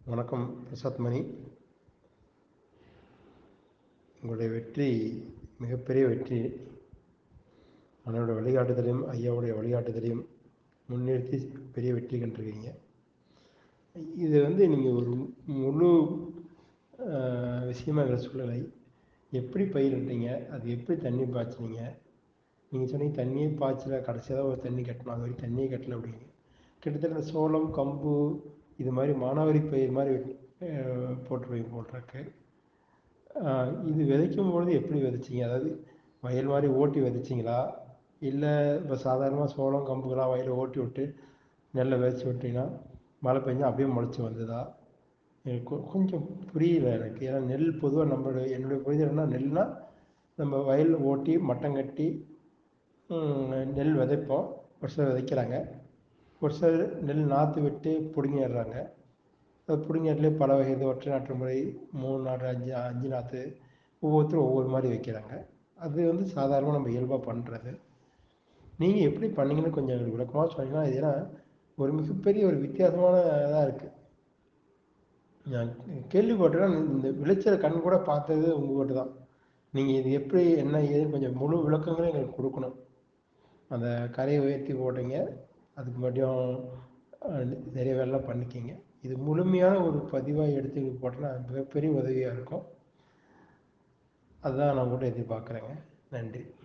வணக்கம் பிரசாத் மணி. உங்களுடைய வெற்றி மிகப்பெரிய வெற்றி. அவனோட வழிகாட்டுதலையும் ஐயாவுடைய வழிகாட்டுதலையும் முன்னிறுத்தி பெரிய வெற்றி கண்டிருக்கீங்க. இது நீங்கள் ஒரு முழு விஷயமா எங்களை சொல்லலை. எப்படி பயிரிட்டீங்க, அது எப்படி தண்ணி பாய்ச்சினீங்க? நீங்கள் சொன்னீங்க தண்ணியே பாய்ச்சல, கடைசியாக ஒரு தண்ணி கட்டணும், அது வரைக்கும் தண்ணியே கட்டலை அப்படிங்க. கிட்டத்தட்ட சோளம் கம்பு இது மாதிரி மானாவாரி பயிர் மாதிரி போட்டுருவீங்க போட்டிருக்கு. இது விதைக்கும் பொழுது எப்படி விதைச்சிங்க? அதாவது வயல் மாதிரி ஓட்டி விதைச்சிங்களா, இல்லை இப்போ சாதாரணமாக சோளம் கம்புக்கெல்லாம் வயலை ஓட்டி விட்டு நெல்லை விதைச்சி விட்டிங்கன்னா மழை பெஞ்சா அப்படியே முளைச்சி வந்ததா? எனக்கு கொஞ்சம் புரியல எனக்கு. ஏன்னா நெல் பொதுவாக என்னுடைய புரிதல் என்ன, நெல்னால் நம்ம வயல் ஓட்டி மட்டம் கட்டி நெல் விதைப்போம். ஒரு சிலர் விதைக்கிறாங்க, ஒரு சிலர் நெல் நாற்று விட்டு பிடுங்கிடுறாங்க. அது பிடுங்கிறதுலே பல வகை ஒற்றை நாற்று முறை, 3 நாற்று, 5 நாற்று, ஒவ்வொருத்தரும் ஒவ்வொரு மாதிரி வைக்கிறாங்க. அது சாதாரணமாக நம்ம இயல்பாக பண்ணுறது. நீங்கள் எப்படி பண்ணீங்கன்னு கொஞ்சம் எங்களுக்கு விளக்கமாக சொன்னீங்கன்னா, இது ஏன்னா ஒரு மிகப்பெரிய ஒரு வித்தியாசமான இதாக இருக்குது. நான் கேள்விப்பட்டேன், இந்த விளைச்சலை கண் கூட பார்த்தது உங்கள்கிட்ட தான். நீங்கள் இது எப்படி என்ன ஏதுன்னு கொஞ்சம் முழு விளக்கங்களும் எங்களுக்கு கொடுக்கணும். அந்த கரையை உயர்த்தி போட்டீங்க, அதுக்கு மட்டும் நிறைய வேலைலாம் பண்ணிக்கிங்க. இது முழுமையான ஒரு பதிவாக எடுத்து போட்டோன்னா மிகப்பெரிய உதவியாக இருக்கும். அதுதான் நான் கூட எதிர்பார்க்குறேங்க. நன்றி.